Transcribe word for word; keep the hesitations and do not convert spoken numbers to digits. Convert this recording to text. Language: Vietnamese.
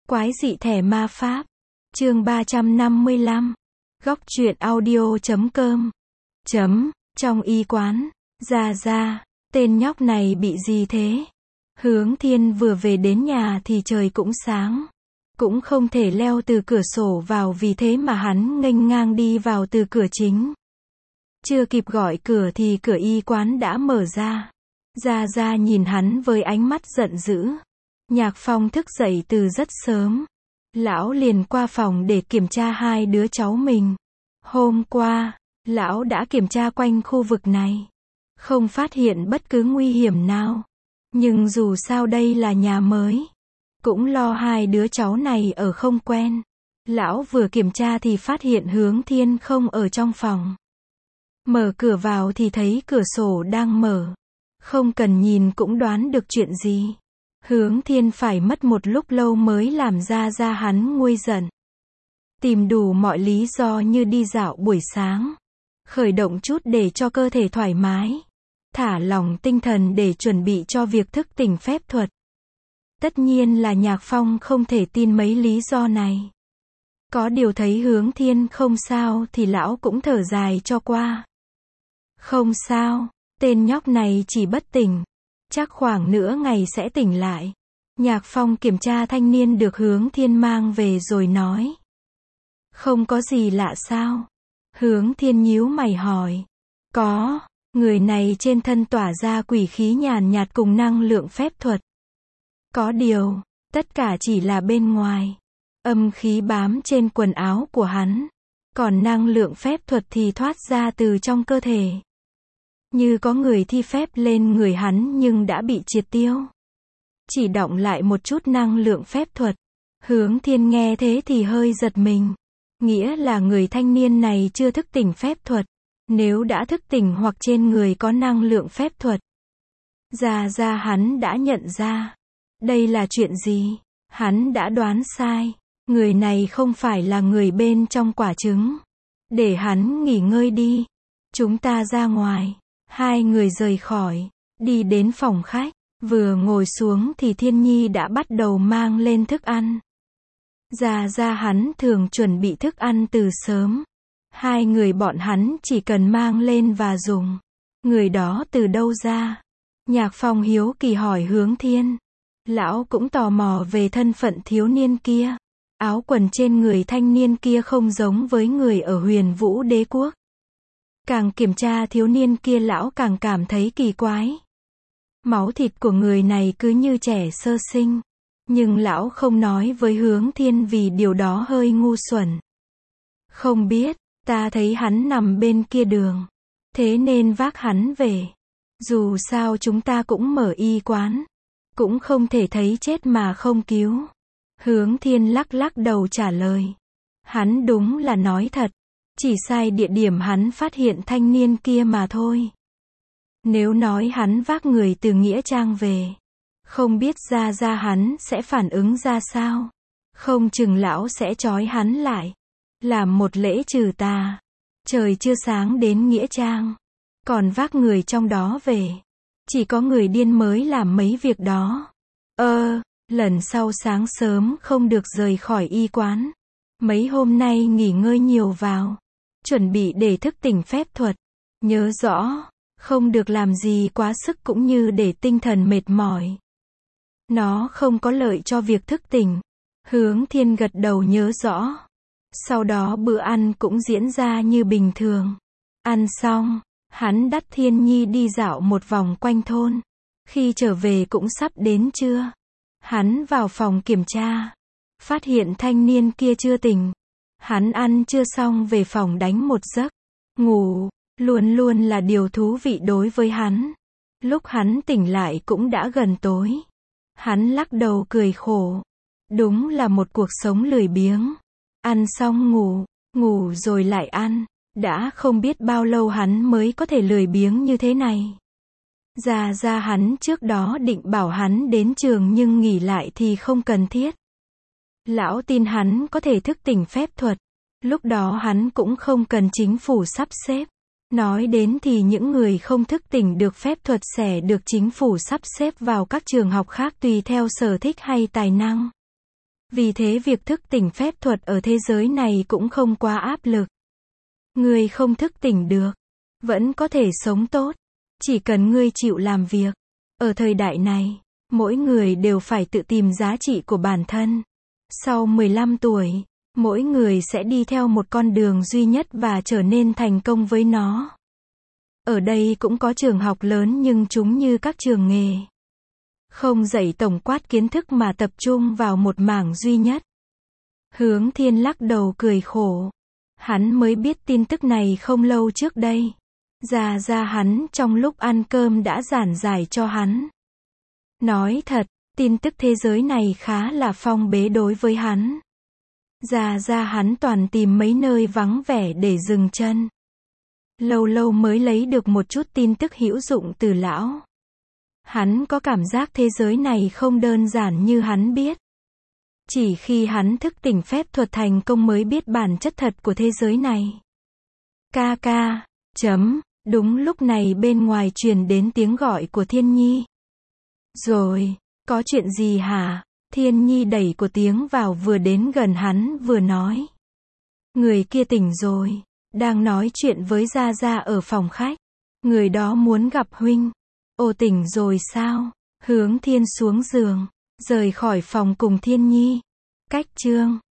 Quái dị thẻ ma pháp. Chương ba trăm năm mươi lăm. Góc truyện audio chấm com. Chấm, trong y quán. Ra ra, tên nhóc này bị gì thế? Hướng Thiên vừa về đến nhà thì trời cũng sáng. Cũng không thể leo từ cửa sổ vào, vì thế mà hắn nghênh ngang đi vào từ cửa chính. Chưa kịp gọi cửa thì cửa y quán đã mở ra. Ra ra nhìn hắn với ánh mắt giận dữ. Nhạc Phong thức dậy từ rất sớm. Lão liền qua phòng để kiểm tra hai đứa cháu mình. Hôm qua, lão đã kiểm tra quanh khu vực này. Không phát hiện bất cứ nguy hiểm nào. Nhưng dù sao đây là nhà mới. Cũng lo hai đứa cháu này ở không quen. Lão vừa kiểm tra thì phát hiện Hướng Thiên không ở trong phòng. Mở cửa vào thì thấy cửa sổ đang mở. Không cần nhìn cũng đoán được chuyện gì. Hướng Thiên phải mất một lúc lâu mới làm ra ra hắn nguôi giận. Tìm đủ mọi lý do như đi dạo buổi sáng. Khởi động chút để cho cơ thể thoải mái. Thả lỏng tinh thần để chuẩn bị cho việc thức tỉnh phép thuật. Tất nhiên là Nhạc Phong không thể tin mấy lý do này. Có điều thấy Hướng Thiên không sao thì lão cũng thở dài cho qua. Không sao, tên nhóc này chỉ bất tỉnh. Chắc khoảng nửa ngày sẽ tỉnh lại. Nhạc Phong kiểm tra thanh niên được Hướng Thiên mang về rồi nói. Không có gì lạ sao? Hướng Thiên nhíu mày hỏi. Có, người này trên thân tỏa ra quỷ khí nhàn nhạt cùng năng lượng phép thuật. Có điều, tất cả chỉ là bên ngoài. Âm khí bám trên quần áo của hắn. Còn năng lượng phép thuật thì thoát ra từ trong cơ thể. Như có người thi phép lên người hắn nhưng đã bị triệt tiêu. Chỉ đọng lại một chút năng lượng phép thuật. Hướng Thiên nghe thế thì hơi giật mình. Nghĩa là người thanh niên này chưa thức tỉnh phép thuật. Nếu đã thức tỉnh hoặc trên người có năng lượng phép thuật. Ra ra hắn đã nhận ra. Đây là chuyện gì? Hắn đã đoán sai. Người này không phải là người bên trong quả trứng. Để hắn nghỉ ngơi đi. Chúng ta ra ngoài. Hai người rời khỏi. Đi đến phòng khách. Vừa ngồi xuống thì Thiên Nhi đã bắt đầu mang lên thức ăn. Ra ra hắn thường chuẩn bị thức ăn từ sớm. Hai người bọn hắn chỉ cần mang lên và dùng. Người đó từ đâu ra? Nhạc Phong hiếu kỳ hỏi Hướng Thiên. Lão cũng tò mò về thân phận thiếu niên kia. Áo quần trên người thanh niên kia không giống với người ở Huyền Vũ Đế Quốc. Càng kiểm tra thiếu niên kia lão càng cảm thấy kỳ quái. Máu thịt của người này cứ như trẻ sơ sinh. Nhưng lão không nói với Hướng Thiên vì điều đó hơi ngu xuẩn. Không biết, ta thấy hắn nằm bên kia đường. Thế nên vác hắn về. Dù sao chúng ta cũng mở y quán. Cũng không thể thấy chết mà không cứu. Hướng Thiên lắc lắc đầu trả lời. Hắn đúng là nói thật. Chỉ sai địa điểm hắn phát hiện thanh niên kia mà thôi. Nếu nói hắn vác người từ Nghĩa Trang về. Không biết ra ra hắn sẽ phản ứng ra sao. Không chừng lão sẽ trói hắn lại. Làm một lễ trừ tà. Trời chưa sáng đến Nghĩa Trang. Còn vác người trong đó về. Chỉ có người điên mới làm mấy việc đó. Ơ, lần sau sáng sớm không được rời khỏi y quán. Mấy hôm nay nghỉ ngơi nhiều vào. Chuẩn bị để thức tỉnh phép thuật. Nhớ rõ, không được làm gì quá sức cũng như để tinh thần mệt mỏi. Nó không có lợi cho việc thức tỉnh. Hướng Thiên gật đầu nhớ rõ. Sau đó bữa ăn cũng diễn ra như bình thường. Ăn xong, hắn dắt Thiên Nhi đi dạo một vòng quanh thôn. Khi trở về cũng sắp đến trưa. Hắn vào phòng kiểm tra. Phát hiện thanh niên kia chưa tỉnh. Hắn ăn chưa xong về phòng đánh một giấc. Ngủ, luôn luôn là điều thú vị đối với hắn. Lúc hắn tỉnh lại cũng đã gần tối. Hắn lắc đầu cười khổ. Đúng là một cuộc sống lười biếng. Ăn xong ngủ, ngủ rồi lại ăn. Đã không biết bao lâu hắn mới có thể lười biếng như thế này. Ra ra hắn trước đó định bảo hắn đến trường nhưng nghỉ lại thì không cần thiết. Lão tin hắn có thể thức tỉnh phép thuật. Lúc đó hắn cũng không cần chính phủ sắp xếp. Nói đến thì những người không thức tỉnh được phép thuật sẽ được chính phủ sắp xếp vào các trường học khác tùy theo sở thích hay tài năng. Vì thế việc thức tỉnh phép thuật ở thế giới này cũng không quá áp lực. Ngươi không thức tỉnh được, vẫn có thể sống tốt. Chỉ cần ngươi chịu làm việc. Ở thời đại này, mỗi người đều phải tự tìm giá trị của bản thân. Sau mười lăm tuổi, mỗi người sẽ đi theo một con đường duy nhất và trở nên thành công với nó. Ở đây cũng có trường học lớn nhưng chúng như các trường nghề. Không dạy tổng quát kiến thức mà tập trung vào một mảng duy nhất. Hướng Thiên lắc đầu cười khổ. Hắn mới biết tin tức này không lâu trước đây. Gia Gia hắn trong lúc ăn cơm đã giảng giải cho hắn. Nói thật, tin tức thế giới này khá là phong bế đối với hắn. Gia Gia hắn toàn tìm mấy nơi vắng vẻ để dừng chân. Lâu lâu mới lấy được một chút tin tức hữu dụng từ lão. Hắn có cảm giác thế giới này không đơn giản như hắn biết. Chỉ khi hắn thức tỉnh phép thuật thành công mới biết bản chất thật của thế giới này. Ca ca, chấm, đúng lúc này bên ngoài truyền đến tiếng gọi của Thiên Nhi. Rồi, có chuyện gì hả? Thiên Nhi đẩy của tiếng vào vừa đến gần hắn vừa nói. Người kia tỉnh rồi, đang nói chuyện với Gia Gia ở phòng khách. Người đó muốn gặp huynh. Ồ tỉnh rồi sao? Hướng Thiên xuống giường, rời khỏi phòng cùng Thiên Nhi. Cách chương